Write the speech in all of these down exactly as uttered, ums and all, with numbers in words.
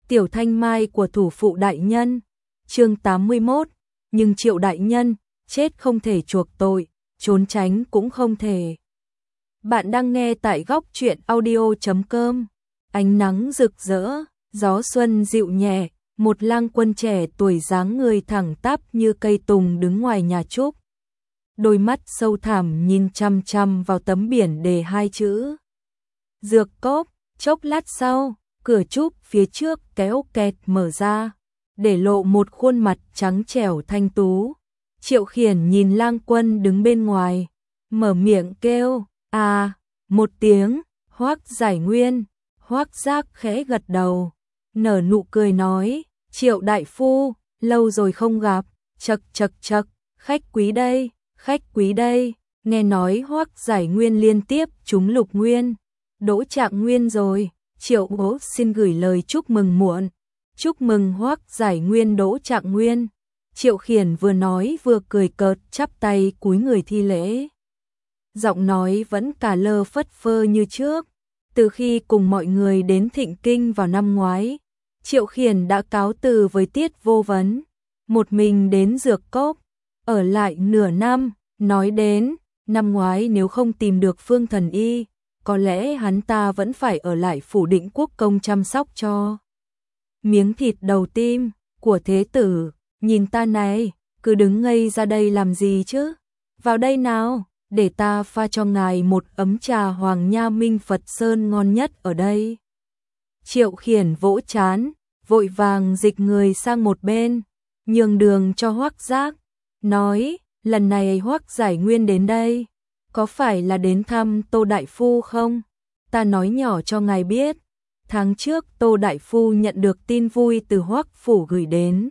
Tiểu thanh mai của thủ phụ đại nhân. Chương tám mươi mốt, nhưng Triệu đại nhân, chết không thể chuộc tội, trốn tránh cũng không thể. Bạn đang nghe tại góc truyện audio chấm com. Ánh nắng rực rỡ, gió xuân dịu nhẹ, một lang quân trẻ tuổi dáng người thẳng tắp như cây tùng đứng ngoài nhà trúc. Đôi mắt sâu thẳm nhìn chăm chăm vào tấm biển đề hai chữ Dược Cốc. Chốc lát sau, cửa trúc phía trước kéo kẹt mở ra, để lộ một khuôn mặt trắng trẻo thanh tú. Triệu Khiển nhìn lang quân đứng bên ngoài, mở miệng kêu, à, một tiếng. Hoắc Giải Nguyên. Hoắc Giác khẽ gật đầu, nở nụ cười nói, Triệu đại phu, lâu rồi không gặp, chậc chậc chậc, khách quý đây, khách quý đây. Nghe nói Hoắc Giải Nguyên liên tiếp trúng lục nguyên, đỗ trạng nguyên rồi. Triệu bố xin gửi lời chúc mừng muộn. Chúc mừng Hoắc Giải Nguyên đỗ trạng nguyên. Triệu Khiển vừa nói vừa cười cợt, chắp tay cúi người thi lễ. Giọng nói vẫn cả lơ phất phơ như trước. Từ khi cùng mọi người đến Thịnh Kinh vào năm ngoái, Triệu Khiển đã cáo từ với Tiết Vô Vấn, một mình đến Dược Cốc, ở lại nửa năm. Nói đến, năm ngoái nếu không tìm được Phương Thần Y, có lẽ hắn ta vẫn phải ở lại phủ Định Quốc công chăm sóc cho miếng thịt đầu tim của thế tử. Nhìn ta này, cứ đứng ngây ra đây làm gì chứ? Vào đây nào, để ta pha cho ngài một ấm trà Hoàng Nha Minh Phật Sơn ngon nhất ở đây. Triệu Khiển vỗ trán, vội vàng dịch người sang một bên, nhường đường cho Hoắc Giác, nói, lần này Hoắc Giải Nguyên đến đây, có phải là đến thăm Tô đại phu không? Ta nói nhỏ cho ngài biết, tháng trước Tô đại phu nhận được tin vui từ Hoắc phủ gửi đến.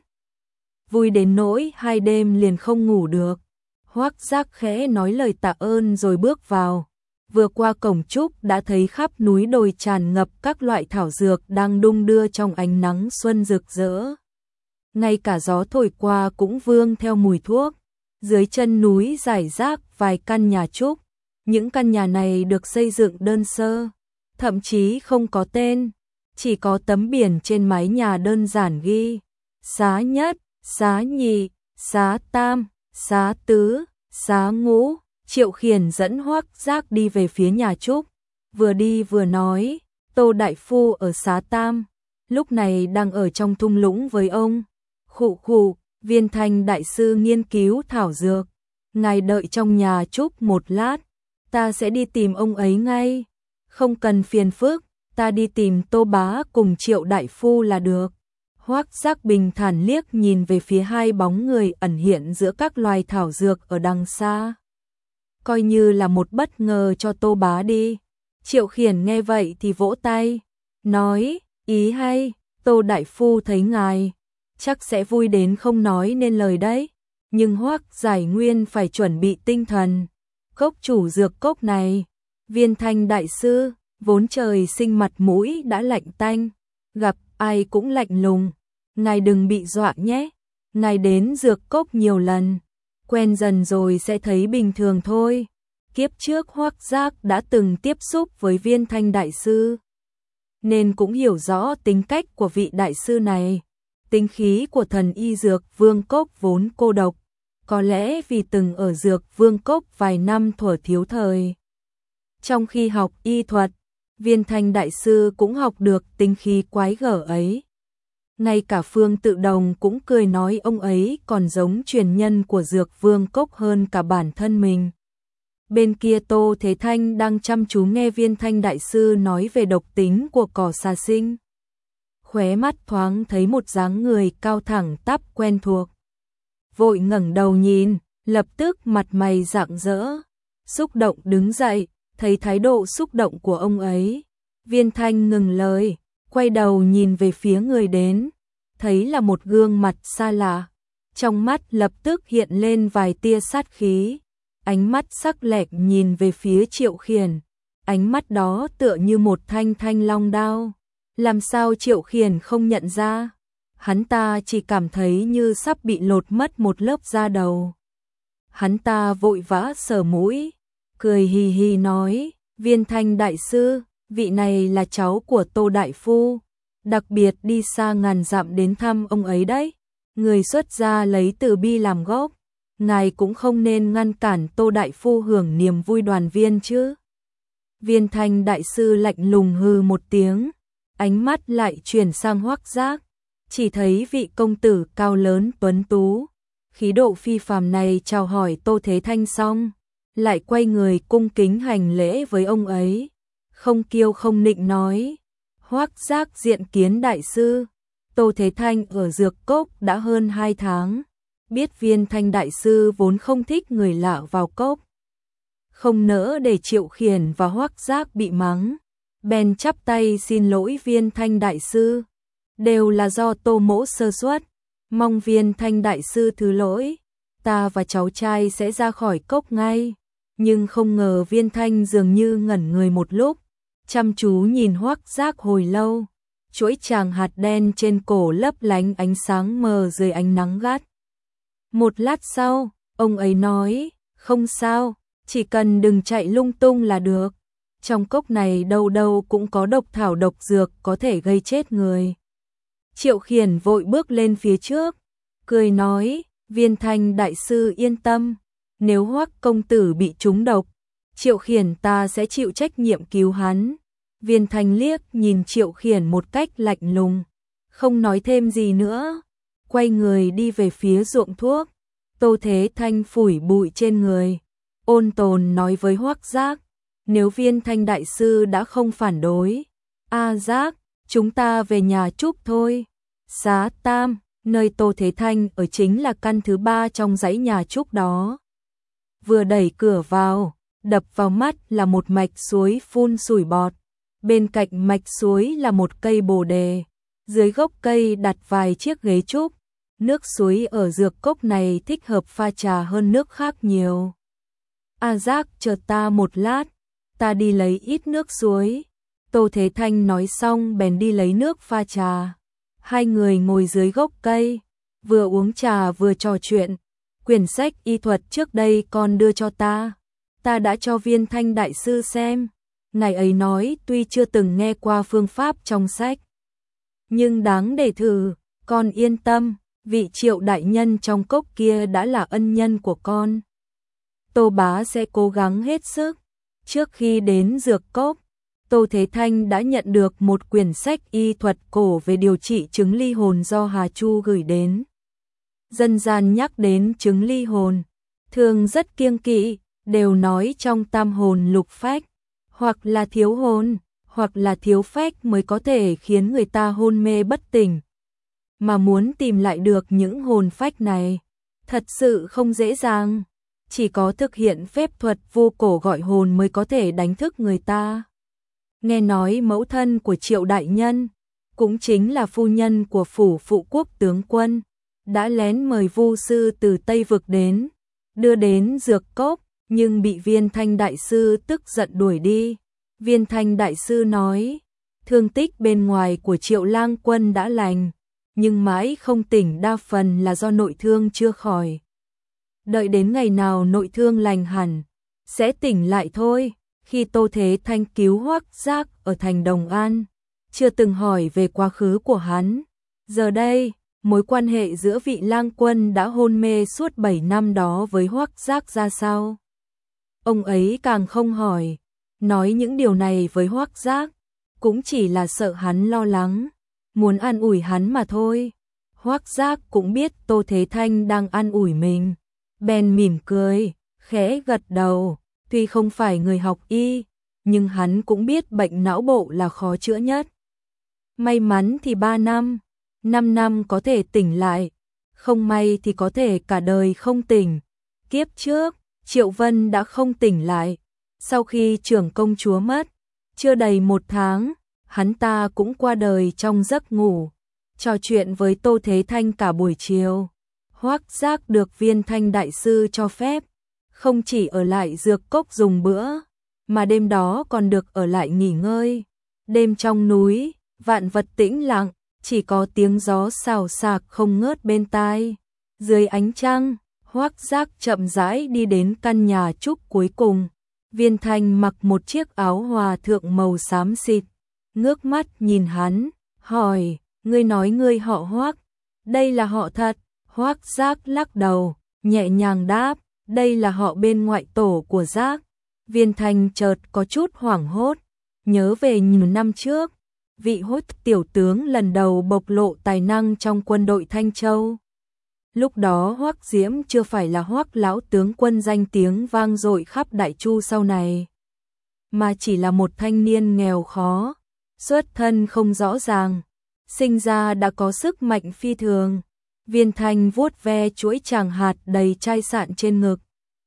Vui đến nỗi hai đêm liền không ngủ được. Hoắc Giác khẽ nói lời tạ ơn rồi bước vào. Vừa qua cổng trúc đã thấy khắp núi đồi tràn ngập các loại thảo dược đang đung đưa trong ánh nắng xuân rực rỡ. Ngay cả gió thổi qua cũng vương theo mùi thuốc. Dưới chân núi rải rác vài căn nhà trúc. Những căn nhà này được xây dựng đơn sơ, thậm chí không có tên, chỉ có tấm biển trên mái nhà đơn giản ghi xá nhất, xá nhị, xá tam, xá tứ, xá ngũ. Triệu Khiển dẫn Hoắc Giác đi về phía nhà trúc, vừa đi vừa nói, Tô đại phu ở xá tam, lúc này đang ở trong thung lũng với ông. Khụ khụ, Viên Thanh đại sư nghiên cứu thảo dược, ngài đợi trong nhà trúc một lát, ta sẽ đi tìm ông ấy ngay. Không cần phiền phức, ta đi tìm Tô bá cùng Triệu đại phu là được. Hoắc Giác bình thản liếc nhìn về phía hai bóng người ẩn hiện giữa các loài thảo dược ở đằng xa. Coi như là một bất ngờ cho Tô bá đi. Triệu Khiển nghe vậy thì vỗ tay, nói, ý hay, Tô đại phu thấy ngài, chắc sẽ vui đến không nói nên lời đấy. Nhưng Hoắc Giải Nguyên phải chuẩn bị tinh thần. Cốc chủ dược cốc này, Viên Thanh đại sư, vốn trời sinh mặt mũi đã lạnh tanh, gặp ai cũng lạnh lùng. Ngài đừng bị dọa nhé. Ngài đến dược cốc nhiều lần, quen dần rồi sẽ thấy bình thường thôi. Kiếp trước Hoắc Giác đã từng tiếp xúc với Viên Thanh đại sư, nên cũng hiểu rõ tính cách của vị đại sư này. Tính khí của thần y dược vương cốc vốn cô độc, có lẽ vì từng ở dược vương cốc vài năm thuở thiếu thời. Trong khi học y thuật, Viên Thanh đại sư cũng học được tính khí quái gở ấy. Ngay cả Phương Tự Đồng cũng cười nói ông ấy còn giống truyền nhân của dược vương cốc hơn cả bản thân mình. Bên kia Tô Thế Thanh đang chăm chú nghe Viên Thanh đại sư nói về độc tính của cỏ xà sinh. Khóe mắt thoáng thấy một dáng người cao thẳng tắp quen thuộc. Vội ngẩng đầu nhìn, lập tức mặt mày rạng rỡ, xúc động đứng dậy. Thấy thái độ xúc động của ông ấy, Viên Thanh ngừng lời, quay đầu nhìn về phía người đến, thấy là một gương mặt xa lạ. Trong mắt lập tức hiện lên vài tia sát khí, ánh mắt sắc lẹm nhìn về phía Triệu Khiển, ánh mắt đó tựa như một thanh thanh long đao. Làm sao Triệu Khiển không nhận ra? Hắn ta chỉ cảm thấy như sắp bị lột mất một lớp da đầu. Hắn ta vội vã sờ mũi, cười hì hì nói, Viên Thanh đại sư, vị này là cháu của Tô đại phu, đặc biệt đi xa ngàn dặm đến thăm ông ấy đấy. Người xuất gia lấy từ bi làm gốc, ngài cũng không nên ngăn cản Tô đại phu hưởng niềm vui đoàn viên chứ. Viên Thanh đại sư lạnh lùng hừ một tiếng, ánh mắt lại chuyển sang Hoắc Giác, chỉ thấy vị công tử cao lớn tuấn tú, khí độ phi phàm này chào hỏi Tô Thế Thanh xong, lại quay người cung kính hành lễ với ông ấy, không kiêu không nịnh nói: Hoắc Giác diện kiến đại sư. Tô Thế Thanh ở Dược Cốc đã hơn hai tháng, biết Viên Thanh đại sư vốn không thích người lạ vào cốc, không nỡ để Triệu Khiển và Hoắc Giác bị mắng, bèn chắp tay xin lỗi Viên Thanh đại sư, đều là do Tô mỗ sơ suất, mong Viên Thanh đại sư thứ lỗi, ta và cháu trai sẽ ra khỏi cốc ngay. Nhưng không ngờ Viên Thanh dường như ngẩn người một lúc, chăm chú nhìn Hoắc Giác hồi lâu, chuỗi chàng hạt đen trên cổ lấp lánh ánh sáng mờ dưới ánh nắng gắt. Một lát sau, ông ấy nói: không sao, chỉ cần đừng chạy lung tung là được. Trong cốc này đâu đâu cũng có độc thảo độc dược có thể gây chết người. Triệu Khiển vội bước lên phía trước, cười nói: Viên Thanh đại sư yên tâm, nếu Hoắc công tử bị trúng độc, Triệu Khiển ta sẽ chịu trách nhiệm cứu hắn. Viên Thanh liếc nhìn Triệu Khiển một cách lạnh lùng, không nói thêm gì nữa, quay người đi về phía ruộng thuốc. Tô Thế Thanh phủi bụi trên người, ôn tồn nói với Hoắc Giác: nếu Viên Thanh đại sư đã không phản đối, A Giác, chúng ta về nhà Trúc thôi. Xá Tam, nơi Tô Thế Thanh ở chính là căn thứ ba trong dãy nhà Trúc đó. Vừa đẩy cửa vào, đập vào mắt là một mạch suối phun sủi bọt. Bên cạnh mạch suối là một cây bồ đề, dưới gốc cây đặt vài chiếc ghế trúc. Nước suối ở Dược Cốc này thích hợp pha trà hơn nước khác nhiều. A Giác, chờ ta một lát, ta đi lấy ít nước suối. Tô Thế Thanh nói xong bèn đi lấy nước pha trà. Hai người ngồi dưới gốc cây, vừa uống trà vừa trò chuyện. Quyển sách y thuật trước đây con đưa cho ta, ta đã cho Viên Thanh đại sư xem. Ngài ấy nói tuy chưa từng nghe qua phương pháp trong sách, nhưng đáng để thử. Con yên tâm, vị Triệu đại nhân trong cốc kia đã là ân nhân của con. Tô bá sẽ cố gắng hết sức. Trước khi đến Dược Cốc, Tô Thế Thanh đã nhận được một quyển sách y thuật cổ về điều trị chứng ly hồn do Hà Chu gửi đến. Dân gian nhắc đến chứng ly hồn, thường rất kiêng kỵ, đều nói trong tam hồn lục phách, hoặc là thiếu hồn, hoặc là thiếu phách mới có thể khiến người ta hôn mê bất tỉnh. Mà muốn tìm lại được những hồn phách này, thật sự không dễ dàng. Chỉ có thực hiện phép thuật vô cổ gọi hồn mới có thể đánh thức người ta. Nghe nói mẫu thân của Triệu đại nhân, cũng chính là phu nhân của phủ phụ quốc tướng quân, đã lén mời vu sư từ Tây Vực đến, đưa đến Dược Cốc, nhưng bị Viên Thanh đại sư tức giận đuổi đi. Viên Thanh đại sư nói, thương tích bên ngoài của Triệu lang quân đã lành, nhưng mãi không tỉnh đa phần là do nội thương chưa khỏi. Đợi đến ngày nào nội thương lành hẳn, sẽ tỉnh lại thôi. Khi Tô Thế Thanh cứu Hoắc Giác ở thành Đồng An, chưa từng hỏi về quá khứ của hắn. Giờ đây, mối quan hệ giữa vị lang quân đã hôn mê suốt bảy năm đó với Hoắc Giác ra sao? Ông ấy càng không hỏi, nói những điều này với Hoắc Giác, cũng chỉ là sợ hắn lo lắng, muốn an ủi hắn mà thôi. Hoắc Giác cũng biết Tô Thế Thanh đang an ủi mình, bèn mỉm cười, khẽ gật đầu. Tuy không phải người học y, nhưng hắn cũng biết bệnh não bộ là khó chữa nhất. May mắn thì ba năm, năm năm có thể tỉnh lại, không may thì có thể cả đời không tỉnh. Kiếp trước, Triệu Vân đã không tỉnh lại. Sau khi trưởng công chúa mất, chưa đầy một tháng, hắn ta cũng qua đời trong giấc ngủ. Trò chuyện với Tô Thế Thanh cả buổi chiều, Hoắc Giác được Viên Thanh đại sư cho phép không chỉ ở lại Dược Cốc dùng bữa, mà đêm đó còn được ở lại nghỉ ngơi. Đêm trong núi, vạn vật tĩnh lặng, chỉ có tiếng gió xào xạc không ngớt bên tai. Dưới ánh trăng, Hoắc Giác chậm rãi đi đến căn nhà trúc cuối cùng. Viên Thanh mặc một chiếc áo hòa thượng màu xám xịt, ngước mắt nhìn hắn, hỏi, ngươi nói ngươi họ Hoắc, đây là họ thật? Hoắc Giác lắc đầu, nhẹ nhàng đáp, đây là họ bên ngoại tổ của Giác. Viên Thanh chợt có chút hoảng hốt, nhớ về nhiều năm trước, vị Hốt tiểu tướng lần đầu bộc lộ tài năng trong quân đội Thanh Châu. Lúc đó Hoắc Diễm chưa phải là Hoắc lão tướng quân danh tiếng vang dội khắp Đại Chu sau này, mà chỉ là một thanh niên nghèo khó, xuất thân không rõ ràng, sinh ra đã có sức mạnh phi thường. Viên Thanh vuốt ve chuỗi tràng hạt đầy chai sạn trên ngực,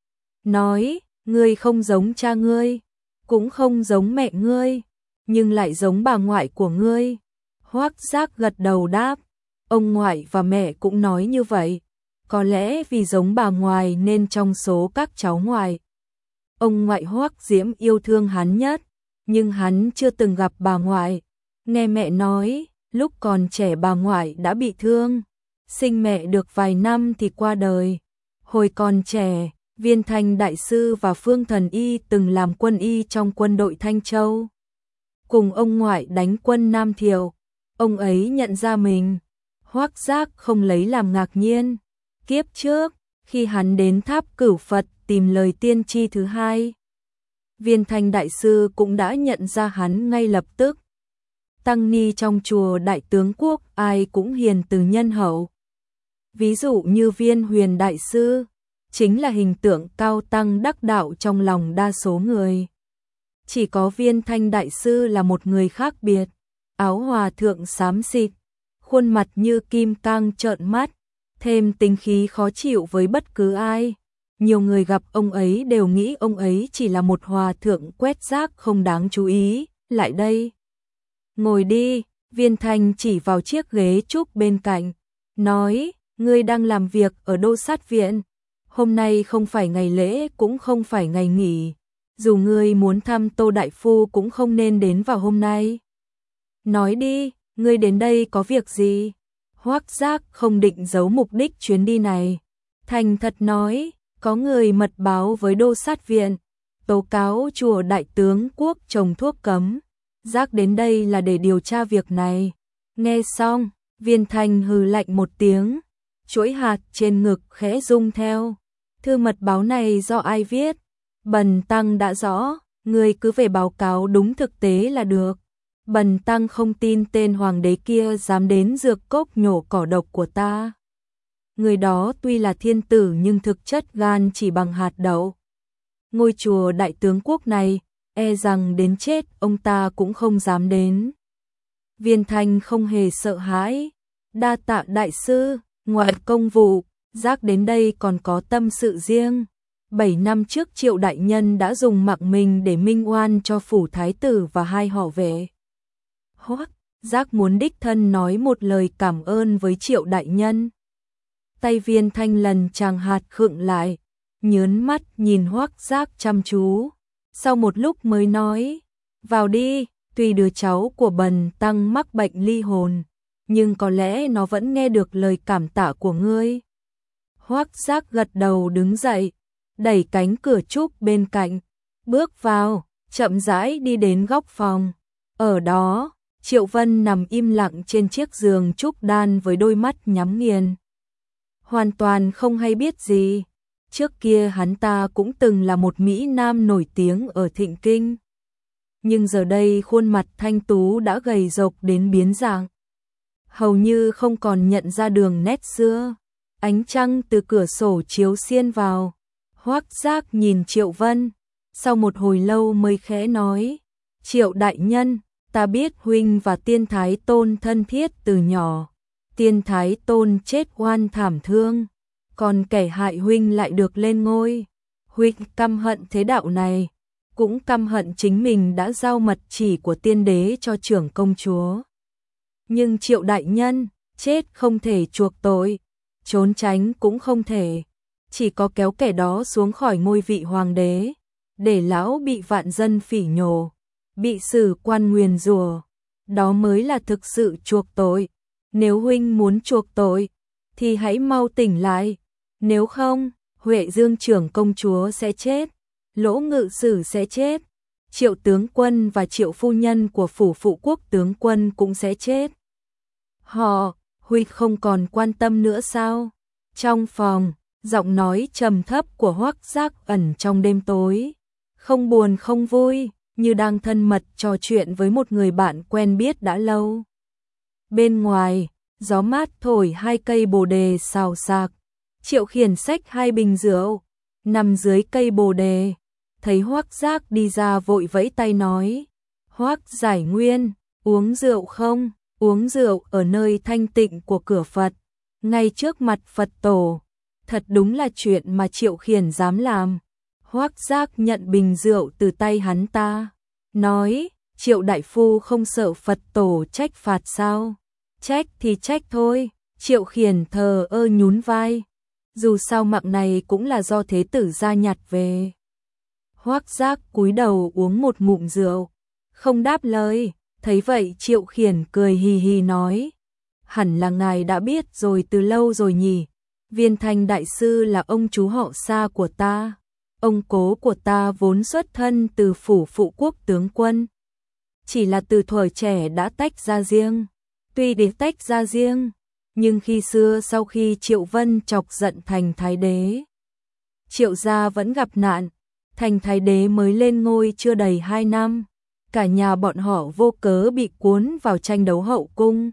nói, ngươi không giống cha ngươi, cũng không giống mẹ ngươi, nhưng lại giống bà ngoại của ngươi. Hoắc Giác gật đầu đáp, ông ngoại và mẹ cũng nói như vậy, có lẽ vì giống bà ngoại nên trong số các cháu ngoại, ông ngoại Hoắc Diễm yêu thương hắn nhất, nhưng hắn chưa từng gặp bà ngoại. Nghe mẹ nói, lúc còn trẻ bà ngoại đã bị thương, sinh mẹ được vài năm thì qua đời. Hồi còn trẻ, Viên Thanh đại sư và Phương Thần Y từng làm quân y trong quân đội Thanh Châu, cùng ông ngoại đánh quân Nam Thiệu. Ông ấy nhận ra mình, Hoắc Giác không lấy làm ngạc nhiên. Kiếp trước, khi hắn đến tháp Cửu Phật tìm lời tiên tri thứ hai, Viên Thanh đại sư cũng đã nhận ra hắn ngay lập tức. Tăng ni trong chùa Đại Tướng Quốc ai cũng hiền từ nhân hậu. Ví dụ như Viên Huyền đại sư, chính là hình tượng cao tăng đắc đạo trong lòng đa số người. Chỉ có Viên Thanh đại sư là một người khác biệt, áo hòa thượng xám xịt, khuôn mặt như kim cang trợn mắt, thêm tính khí khó chịu với bất cứ ai. Nhiều người gặp ông ấy đều nghĩ ông ấy chỉ là một hòa thượng quét rác không đáng chú ý. Lại đây, ngồi đi. Viên Thanh chỉ vào chiếc ghế trúc bên cạnh, nói, ngươi đang làm việc ở Đô Sát Viện, hôm nay không phải ngày lễ cũng không phải ngày nghỉ, dù ngươi muốn thăm Tô đại phu cũng không nên đến vào hôm nay. Nói đi, ngươi đến đây có việc gì? Hoắc Giác không định giấu mục đích chuyến đi này, thành thật nói, có người mật báo với Đô Sát Viện, tố cáo chùa Đại Tướng Quốc trồng thuốc cấm. Giác đến đây là để điều tra việc này. Nghe xong, Viên Thanh hừ lạnh một tiếng, chuỗi hạt trên ngực khẽ rung theo. Thư mật báo này do ai viết? Bần tăng đã rõ, người cứ về báo cáo đúng thực tế là được. Bần tăng không tin tên hoàng đế kia dám đến dược cốc nhổ cỏ độc của ta. Người đó tuy là thiên tử nhưng thực chất gan chỉ bằng hạt đậu. Ngôi chùa Đại Tướng Quốc này, e rằng đến chết ông ta cũng không dám đến. Viên Thanh không hề sợ hãi, đa tạ đại sư. Ngoài công vụ, Giác đến đây còn có tâm sự riêng. Bảy năm trước Triệu đại nhân đã dùng mạng mình để minh oan cho phủ thái tử và hai họ vệ. Hoắc Giác muốn đích thân nói một lời cảm ơn với Triệu đại nhân. Tay Viên Thanh lần chàng hạt khựng lại, nhớn mắt nhìn Hoắc Giác chăm chú. Sau một lúc mới nói, vào đi, tuy đứa cháu của bần tăng mắc bệnh ly hồn, nhưng có lẽ nó vẫn nghe được lời cảm tạ của ngươi. Hoắc Giác gật đầu đứng dậy, đẩy cánh cửa trúc bên cạnh, bước vào, chậm rãi đi đến góc phòng. Ở đó, Triệu Vân nằm im lặng trên chiếc giường trúc đan với đôi mắt nhắm nghiền, hoàn toàn không hay biết gì. Trước kia hắn ta cũng từng là một mỹ nam nổi tiếng ở Thịnh Kinh, nhưng giờ đây khuôn mặt thanh tú đã gầy rộc đến biến dạng, hầu như không còn nhận ra đường nét xưa. Ánh trăng từ cửa sổ chiếu xiên vào, Hoắc Giác nhìn Triệu Vân, sau một hồi lâu mới khẽ nói, Triệu đại nhân, ta biết huynh và Tiên Thái Tôn thân thiết từ nhỏ. Tiên Thái Tôn chết oan thảm thương, còn kẻ hại huynh lại được lên ngôi. Huynh căm hận thế đạo này, cũng căm hận chính mình đã giao mật chỉ của tiên đế cho trưởng công chúa. Nhưng Triệu đại nhân, chết không thể chuộc tội, trốn tránh cũng không thể, chỉ có kéo kẻ đó xuống khỏi ngôi vị hoàng đế, để lão bị vạn dân phỉ nhổ, bị sử quan nguyền rủa, đó mới là thực sự chuộc tội. Nếu huynh muốn chuộc tội, thì hãy mau tỉnh lại, nếu không, Huệ Dương trưởng công chúa sẽ chết, Lỗ ngự sử sẽ chết, Triệu tướng quân và Triệu phu nhân của phủ phụ quốc tướng quân cũng sẽ chết. Họ, Huy không còn quan tâm nữa sao? Trong phòng, giọng nói trầm thấp của Hoắc Giác ẩn trong đêm tối, không buồn không vui, như đang thân mật trò chuyện với một người bạn quen biết đã lâu. Bên ngoài, gió mát thổi hai cây bồ đề xào xạc. Triệu Khiển xách hai bình rượu, nằm dưới cây bồ đề, thấy Hoắc Giác đi ra vội vẫy tay nói: "Hoắc Giải Nguyên, uống rượu không?" Uống rượu ở nơi thanh tịnh của cửa Phật, ngay trước mặt Phật tổ, thật đúng là chuyện mà Triệu Khiển dám làm. Hoắc Giác nhận bình rượu từ tay hắn ta, nói: "Triệu đại phu không sợ Phật tổ trách phạt sao?" "Trách thì trách thôi." Triệu Khiển thờ ơ nhún vai, dù sao mạng này cũng là do thế tử gia nhặt về. Hoắc Giác cúi đầu uống một ngụm rượu, không đáp lời. Thấy vậy Triệu Khiển cười hì hì nói: "Hẳn là ngài đã biết rồi từ lâu rồi nhỉ. Viên Thanh đại sư là ông chú họ xa của ta. Ông cố của ta vốn xuất thân từ phủ phụ quốc tướng quân, chỉ là từ thuở trẻ đã tách ra riêng. Tuy để tách ra riêng, nhưng khi xưa sau khi Triệu Vân chọc giận Thành Thái Đế, Triệu gia vẫn gặp nạn. Thành Thái Đế mới lên ngôi chưa đầy hai năm, cả nhà bọn họ vô cớ bị cuốn vào tranh đấu hậu cung,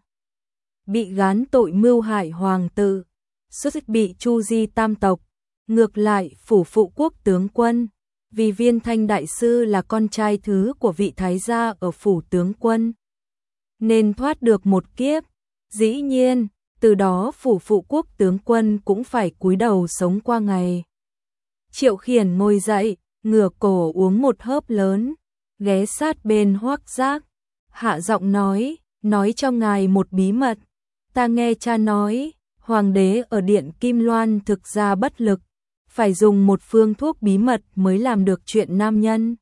bị gán tội mưu hại hoàng tử, suýt bị chu di tam tộc. Ngược lại phủ phụ quốc tướng quân, vì Viên Thanh đại sư là con trai thứ của vị thái gia ở phủ tướng quân, nên thoát được một kiếp. Dĩ nhiên, từ đó phủ phụ quốc tướng quân cũng phải cúi đầu sống qua ngày." Triệu Khiển ngồi dậy, ngửa cổ uống một hớp lớn, ghé sát bên Hoắc Giác, hạ giọng nói: "Nói cho ngài một bí mật. Ta nghe cha nói, hoàng đế ở điện Kim Loan thực ra bất lực, phải dùng một phương thuốc bí mật mới làm được chuyện nam nhân.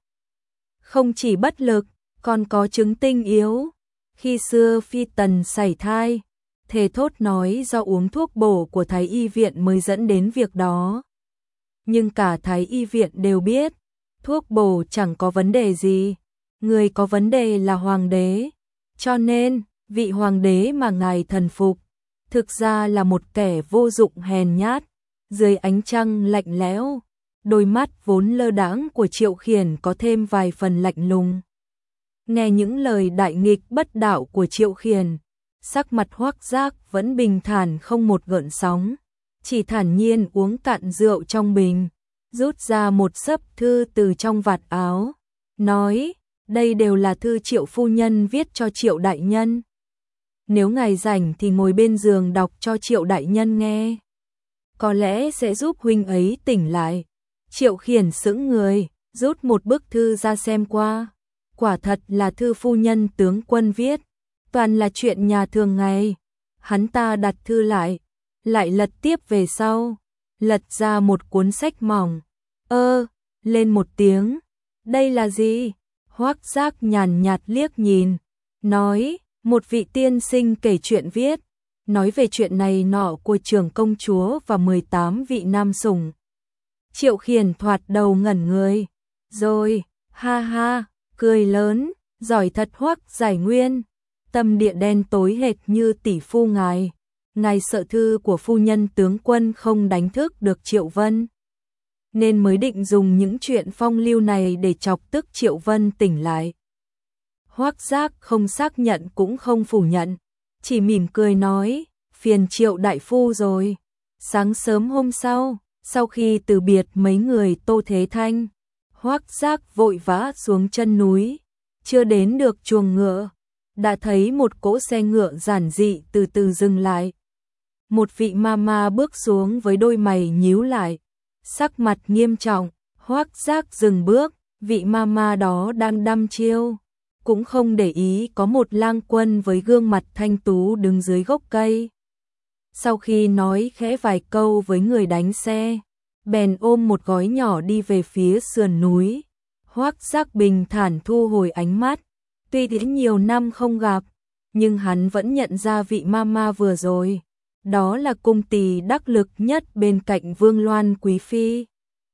Không chỉ bất lực, còn có chứng tinh yếu. Khi xưa phi tần sảy thai, thề thốt nói do uống thuốc bổ của Thái y viện mới dẫn đến việc đó. Nhưng cả Thái y viện đều biết, thuốc bổ chẳng có vấn đề gì, người có vấn đề là hoàng đế. Cho nên, vị hoàng đế mà ngài thần phục, thực ra là một kẻ vô dụng hèn nhát." Dưới ánh trăng lạnh lẽo, đôi mắt vốn lơ đãng của Triệu Khiển có thêm vài phần lạnh lùng. Nghe những lời đại nghịch bất đạo của Triệu Khiển, sắc mặt Hoắc Giác vẫn bình thản không một gợn sóng, chỉ thản nhiên uống cạn rượu trong bình, rút ra một xấp thư từ trong vạt áo, nói: "Đây đều là thư Triệu phu nhân viết cho Triệu đại nhân. Nếu ngài rảnh thì ngồi bên giường đọc cho Triệu đại nhân nghe, có lẽ sẽ giúp huynh ấy tỉnh lại." Triệu Khiển sững người, rút một bức thư ra xem qua. Quả thật là thư phu nhân tướng quân viết, toàn là chuyện nhà thường ngày. Hắn ta đặt thư lại, lại lật tiếp về sau, lật ra một cuốn sách mỏng. Ơ, lên một tiếng. Đây là gì? Hoắc Giác nhàn nhạt liếc nhìn, nói: "Một vị tiên sinh kể chuyện viết, nói về chuyện này nọ của trưởng công chúa và mười tám vị nam sủng." Triệu Khiển thoạt đầu ngẩn người, rồi, ha ha, cười lớn: "Giỏi thật Hoắc Giải Nguyên, tâm địa đen tối hệt như tỷ phu ngài. Ngài sợ thư của phu nhân tướng quân không đánh thức được Triệu Vân, nên mới định dùng những chuyện phong lưu này để chọc tức Triệu Vân tỉnh lại." Hoắc Giác không xác nhận cũng không phủ nhận, chỉ mỉm cười nói: "Phiền Triệu đại phu rồi." Sáng sớm hôm sau, sau khi từ biệt mấy người Tô Thế Thanh, Hoắc Giác vội vã xuống chân núi, chưa đến được chuồng ngựa, đã thấy một cỗ xe ngựa giản dị từ từ dừng lại. Một vị mama bước xuống với đôi mày nhíu lại, sắc mặt nghiêm trọng. Hoắc Giác dừng bước, vị mama đó đang đăm chiêu, cũng không để ý có một lang quân với gương mặt thanh tú đứng dưới gốc cây. Sau khi nói khẽ vài câu với người đánh xe, bèn ôm một gói nhỏ đi về phía sườn núi. Hoắc Giác bình thản thu hồi ánh mắt, tuy đã nhiều năm không gặp, nhưng hắn vẫn nhận ra vị mama vừa rồi, đó là cung tỳ đắc lực nhất bên cạnh Vương Loan quý phi,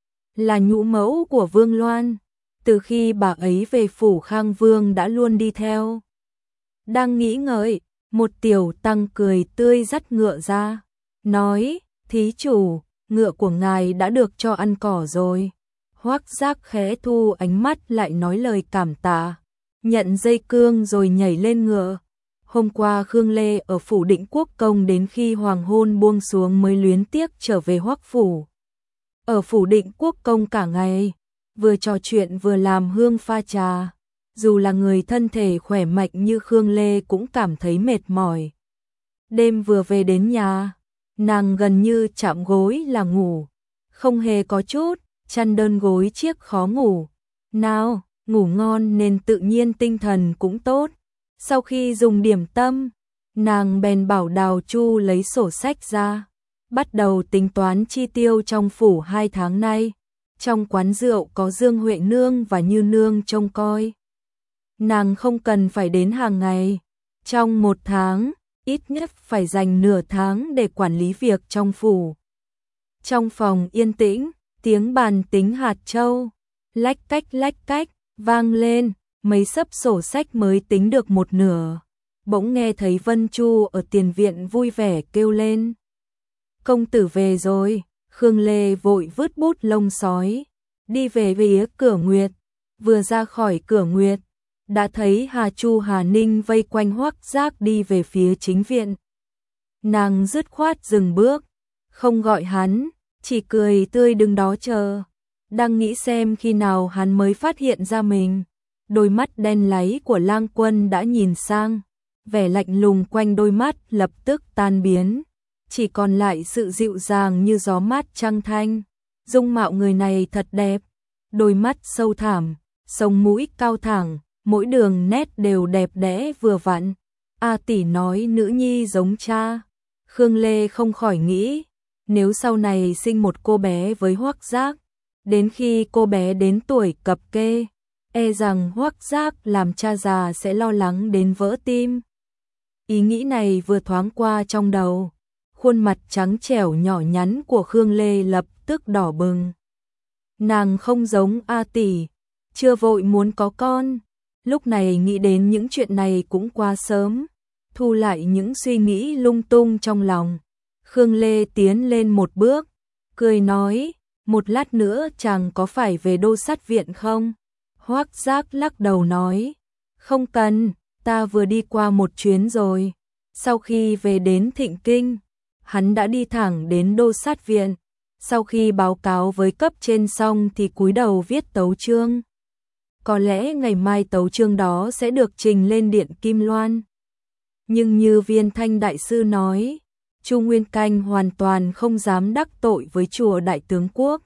là nhũ mẫu của Vương Loan, từ khi bà ấy về phủ Khang Vương đã luôn đi theo. Đang nghĩ ngợi, Một tiểu tăng cười tươi dắt ngựa ra, nói, thí chủ, ngựa của ngài đã được cho ăn cỏ rồi. Hoắc Giác khẽ thu ánh mắt lại nói lời cảm tạ, nhận dây cương rồi nhảy lên ngựa. Hôm qua Khương Lê ở phủ Định Quốc Công đến khi hoàng hôn buông xuống mới luyến tiếc trở về Hoắc phủ. Ở phủ Định Quốc Công cả ngày, vừa trò chuyện vừa làm hương pha trà. Dù là người thân thể khỏe mạnh như Khương Lê cũng cảm thấy mệt mỏi. Đêm vừa về đến nhà, nàng gần như chạm gối là ngủ, không hề có chút chăn đơn gối chiếc khó ngủ. Nào, ngủ ngon nên tự nhiên tinh thần cũng tốt. Sau khi dùng điểm tâm, nàng bèn bảo Đào Chu lấy sổ sách ra, bắt đầu tính toán chi tiêu trong phủ hai tháng nay. Trong quán rượu có Dương Huệ Nương và Như Nương trông coi, nàng không cần phải đến hàng ngày. Trong một tháng, ít nhất phải dành nửa tháng để quản lý việc trong phủ. Trong phòng yên tĩnh, tiếng bàn tính hạt châu, lách cách lách cách, vang lên, mấy xấp sổ sách mới tính được một nửa. Bỗng nghe thấy Vân Chu ở tiền viện vui vẻ kêu lên. Công tử về rồi. Khương Lê vội vứt bút lông sói, đi về phía cửa Nguyệt. Vừa ra khỏi cửa Nguyệt, đã thấy Hà Chu Hà Ninh vây quanh Hoắc Giác đi về phía chính viện. Nàng dứt khoát dừng bước, không gọi hắn, chỉ cười tươi đứng đó chờ. Đang nghĩ xem khi nào hắn mới phát hiện ra mình. Đôi mắt đen láy của Lang Quân đã nhìn sang, vẻ lạnh lùng quanh đôi mắt lập tức tan biến, chỉ còn lại sự dịu dàng như gió mát trăng thanh. Dung mạo người này thật đẹp, đôi mắt sâu thẳm, sống mũi cao thẳng, mỗi đường nét đều đẹp đẽ vừa vặn. A tỷ nói nữ nhi giống cha. Khương Lê không khỏi nghĩ, nếu sau này sinh một cô bé với Hoắc Giác, đến khi cô bé đến tuổi cập kê, e rằng Hoắc Giác làm cha già sẽ lo lắng đến vỡ tim. Ý nghĩ này vừa thoáng qua trong đầu, khuôn mặt trắng trẻo nhỏ nhắn của Khương Lê lập tức đỏ bừng. Nàng không giống A tỷ, chưa vội muốn có con, lúc này nghĩ đến những chuyện này cũng quá sớm. Thu lại những suy nghĩ lung tung trong lòng, Khương Lê tiến lên một bước, cười nói, một lát nữa chàng có phải về Đô Sát Viện không? Hoắc Giác lắc đầu nói, không cần, ta vừa đi qua một chuyến rồi. Sau khi về đến Thịnh Kinh, hắn đã đi thẳng đến Đô Sát Viện. Sau khi báo cáo với cấp trên xong thì cúi đầu viết tấu chương. Có lẽ ngày mai tấu chương đó sẽ được trình lên Điện Kim Loan. Nhưng như Viên Thanh Đại Sư nói, Chu Nguyên Canh hoàn toàn không dám đắc tội với chùa Đại Tướng Quốc.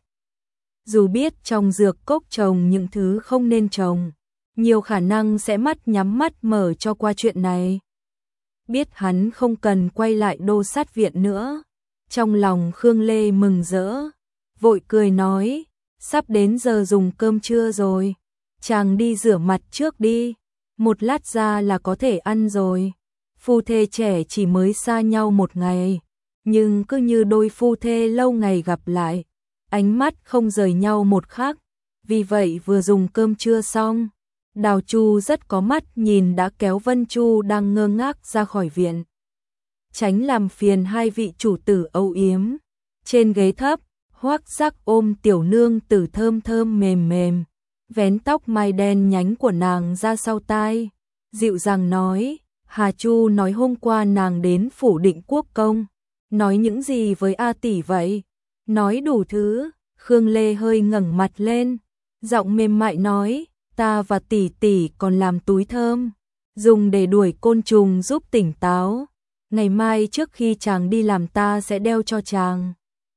Dù biết trong dược cốc trồng những thứ không nên trồng, nhiều khả năng sẽ mắt nhắm mắt mở cho qua chuyện này. Biết hắn không cần quay lại Đô Sát Viện nữa, trong lòng Khương Lê mừng rỡ, vội cười nói, sắp đến giờ dùng cơm trưa rồi, chàng đi rửa mặt trước đi, một lát ra là có thể ăn rồi. Phu thê trẻ chỉ mới xa nhau một ngày, nhưng cứ như đôi phu thê lâu ngày gặp lại, ánh mắt không rời nhau một khắc. Vì vậy vừa dùng cơm trưa xong, Đào Chu rất có mắt nhìn đã kéo Vân Chu đang ngơ ngác ra khỏi viện. Tránh làm phiền hai vị chủ tử âu yếm. Trên ghế thấp, Hoắc Giác ôm tiểu nương tử thơm thơm mềm mềm, vén tóc mai đen nhánh của nàng ra sau tai, dịu dàng nói, Hà Chu nói hôm qua nàng đến phủ Định Quốc Công, nói những gì với A tỷ vậy? Nói đủ thứ. Khương Lê hơi ngẩng mặt lên, giọng mềm mại nói, ta và tỷ tỷ còn làm túi thơm, dùng để đuổi côn trùng giúp tỉnh táo. Ngày mai trước khi chàng đi làm ta sẽ đeo cho chàng.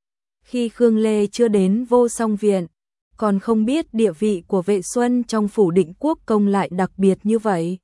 Khi Khương Lê chưa đến Vô Song Viện, còn không biết địa vị của Vệ Xuân trong phủ Định Quốc Công lại đặc biệt như vậy.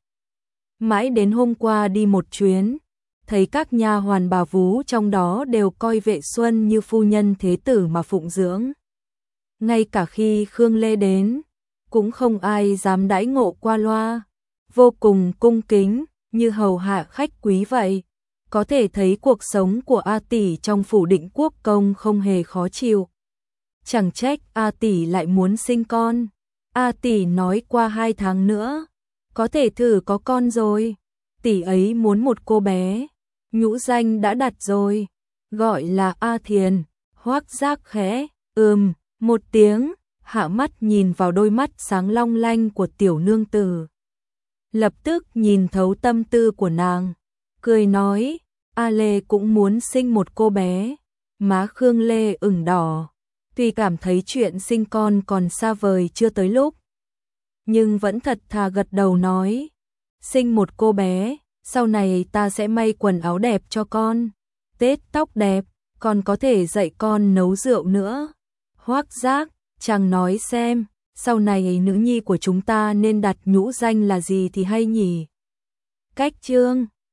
Mãi đến hôm qua đi một chuyến, thấy các nha hoàn bà vú trong đó đều coi Vệ Xuân như phu nhân thế tử mà phụng dưỡng. Ngay cả khi Khương Lê đến, cũng không ai dám đãi ngộ qua loa, vô cùng cung kính, như hầu hạ khách quý vậy. Có thể thấy cuộc sống của A tỷ trong phủ Định Quốc Công không hề khó chịu. Chẳng trách A tỷ lại muốn sinh con. A tỷ nói qua hai tháng nữa có thể thử có con rồi. tỷ ấy muốn một cô bé, nhũ danh đã đặt rồi, gọi là A Thiền. Hoắc Giác khẽ, ừm, một tiếng, hạ mắt nhìn vào đôi mắt sáng long lanh của tiểu nương tử. Lập tức nhìn thấu tâm tư của nàng, cười nói, A Lê cũng muốn sinh một cô bé. Má Khương Lê ửng đỏ, tuy cảm thấy chuyện sinh con còn xa vời chưa tới lúc, nhưng vẫn thật thà gật đầu nói, sinh một cô bé, sau này ta sẽ may quần áo đẹp cho con, tết tóc đẹp, còn có thể dạy con nấu rượu nữa. Hoắc Giác, chàng nói xem, sau này nữ nhi của chúng ta nên đặt nhũ danh là gì thì hay nhỉ? Cách chương